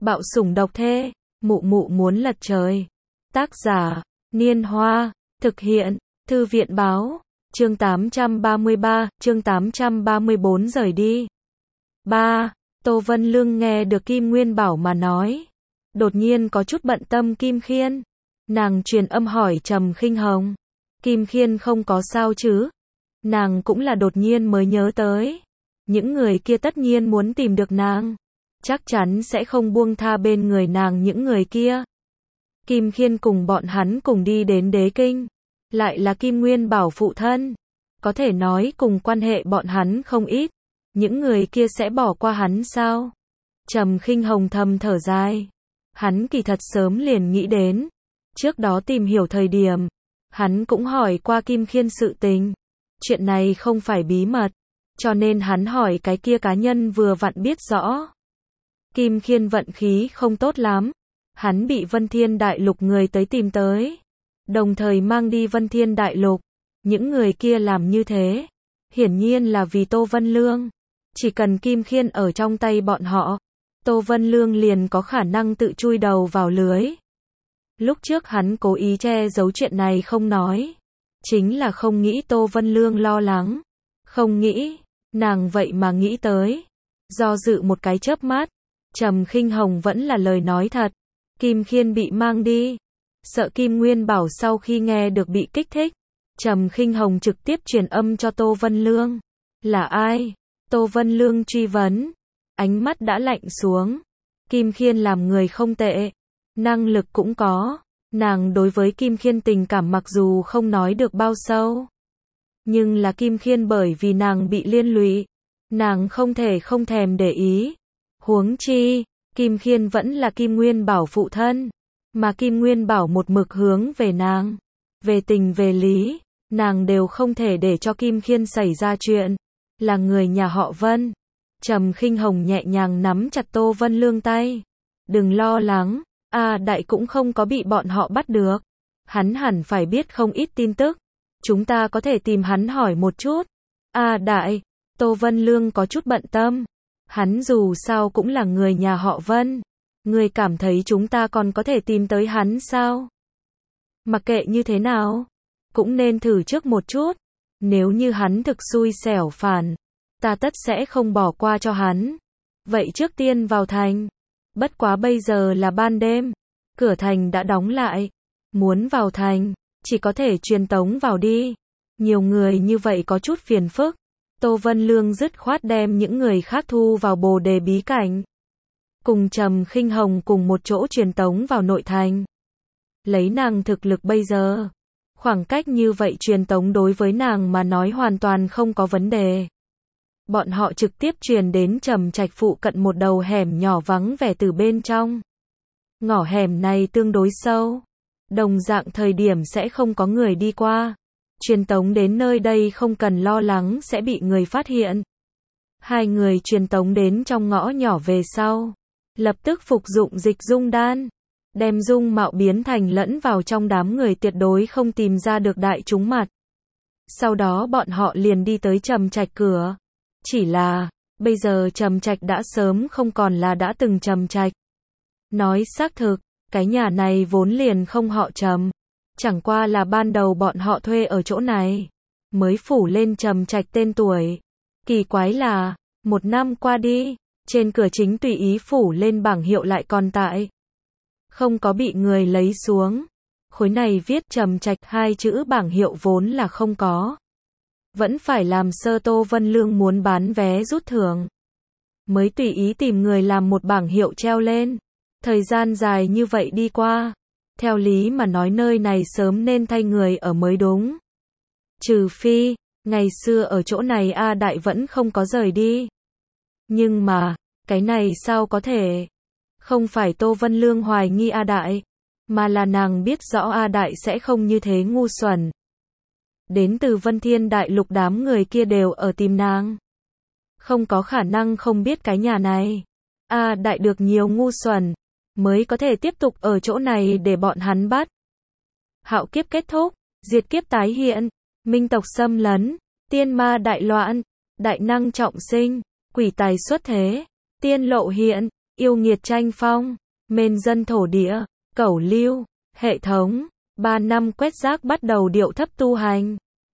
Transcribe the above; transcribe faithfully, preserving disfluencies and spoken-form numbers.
Bạo sủng độc thê, mụ mụ muốn lật trời. Tác giả, Niên Hoa, thực hiện, Thư viện báo, chương tám trăm ba mươi ba, chương tám trăm ba mươi bốn rời đi. ba. Tô Vân Lương nghe được Kim Nguyên Bảo mà nói. Đột nhiên có chút bận tâm Kim Khiên. Nàng truyền âm hỏi Trầm Khinh Hồng. Kim Khiên không có sao chứ? Nàng cũng là đột nhiên mới nhớ tới. Những người kia tất nhiên muốn tìm được nàng. Chắc chắn sẽ không buông tha bên người nàng những người kia. Kim Khiên cùng bọn hắn cùng đi đến Đế Kinh. Lại là Kim Nguyên Bảo phụ thân. Có thể nói cùng quan hệ bọn hắn không ít. Những người kia sẽ bỏ qua hắn sao? Trầm Khinh Hồng thầm thở dài. Hắn kỳ thật sớm liền nghĩ đến. Trước đó tìm hiểu thời điểm, hắn cũng hỏi qua Kim Khiên sự tình. Chuyện này không phải bí mật, cho nên hắn hỏi cái kia cá nhân vừa vặn biết rõ. Kim Khiên vận khí không tốt lắm. Hắn bị Vân Thiên Đại Lục người tới tìm tới. Đồng thời mang đi Vân Thiên Đại Lục. Những người kia làm như thế. Hiển nhiên là vì Tô Vân Lương. Chỉ cần Kim Khiên ở trong tay bọn họ, Tô Vân Lương liền có khả năng tự chui đầu vào lưới. Lúc trước hắn cố ý che giấu chuyện này không nói. Chính là không nghĩ Tô Vân Lương lo lắng. Không nghĩ, nàng vậy mà nghĩ tới. Do dự một cái chớp mắt, Trầm Khinh Hồng vẫn là lời nói thật. Kim Khiên bị mang đi. Sợ Kim Nguyên Bảo sau khi nghe được bị kích thích. Trầm Khinh Hồng trực tiếp truyền âm cho Tô Vân Lương. Là ai? Tô Vân Lương truy vấn. Ánh mắt đã lạnh xuống. Kim Khiên làm người không tệ. Năng lực cũng có. Nàng đối với Kim Khiên tình cảm mặc dù không nói được bao sâu. Nhưng là Kim Khiên bởi vì nàng bị liên lụy. Nàng không thể không thèm để ý. Huống chi, Kim Khiên vẫn là Kim Nguyên Bảo phụ thân. Mà Kim Nguyên Bảo một mực hướng về nàng. Về tình về lý, nàng đều không thể để cho Kim Khiên xảy ra chuyện. Là người nhà họ Vân. Trầm Khinh Hồng nhẹ nhàng nắm chặt Tô Vân Lương tay. Đừng lo lắng, A Đại cũng không có bị bọn họ bắt được. Hắn hẳn phải biết không ít tin tức. Chúng ta có thể tìm hắn hỏi một chút. A Đại, Tô Vân Lương có chút bận tâm. Hắn dù sao cũng là người nhà họ Vân. Ngươi cảm thấy chúng ta còn có thể tìm tới hắn sao? Mặc kệ như thế nào, cũng nên thử trước một chút. Nếu như hắn thực xui xẻo phản, ta tất sẽ không bỏ qua cho hắn. Vậy trước tiên vào thành. Bất quá bây giờ là ban đêm, cửa thành đã đóng lại. Muốn vào thành, chỉ có thể truyền tống vào đi. Nhiều người như vậy có chút phiền phức. Tô Vân Lương dứt khoát đem những người khác thu vào Bồ Đề bí cảnh. Cùng Trầm Khinh Hồng cùng một chỗ truyền tống vào nội thành. Lấy nàng thực lực bây giờ, khoảng cách như vậy truyền tống đối với nàng mà nói hoàn toàn không có vấn đề. Bọn họ trực tiếp truyền đến Trầm Trạch phụ cận một đầu hẻm nhỏ vắng vẻ từ bên trong. Ngõ hẻm này tương đối sâu, đồng dạng thời điểm sẽ không có người đi qua. Truyền tống đến nơi đây không cần lo lắng sẽ bị người phát hiện. Hai người truyền tống đến trong ngõ nhỏ về sau, lập tức phục dụng dịch dung đan, đem dung mạo biến thành lẫn vào trong đám người tuyệt đối không tìm ra được đại chúng mặt. Sau đó bọn họ liền đi tới Trầm Trạch cửa. Chỉ là, bây giờ Trầm Trạch đã sớm không còn là đã từng Trầm Trạch. Nói xác thực, cái nhà này vốn liền không họ Trầm. Chẳng qua là ban đầu bọn họ thuê ở chỗ này, mới phủ lên Trầm Trạch tên tuổi. Kỳ quái là, một năm qua đi, trên cửa chính tùy ý phủ lên bảng hiệu lại còn tại. Không có bị người lấy xuống. Khối này viết Trầm Trạch hai chữ bảng hiệu vốn là không có. Vẫn phải làm sơ Tô Vân Lương muốn bán vé rút thưởng. Mới tùy ý tìm người làm một bảng hiệu treo lên. Thời gian dài như vậy đi qua. Theo lý mà nói nơi này sớm nên thay người ở mới đúng. Trừ phi, ngày xưa ở chỗ này A Đại vẫn không có rời đi. Nhưng mà, cái này sao có thể? Không phải Tô Vân Lương hoài nghi A Đại, mà là nàng biết rõ A Đại sẽ không như thế ngu xuẩn. Đến từ Vân Thiên Đại Lục đám người kia đều ở tìm nàng. Không có khả năng không biết cái nhà này. A Đại được nhiều ngu xuẩn, mới có thể tiếp tục ở chỗ này để bọn hắn bắt. Hạo kiếp kết thúc, diệt kiếp tái hiện, minh tộc xâm lấn, tiên ma đại loạn, đại năng trọng sinh, quỷ tài xuất thế, tiên lộ hiện, yêu nghiệt tranh phong, mên dân thổ địa, cẩu lưu, hệ thống, ba năm quét rác bắt đầu điệu thấp tu hành.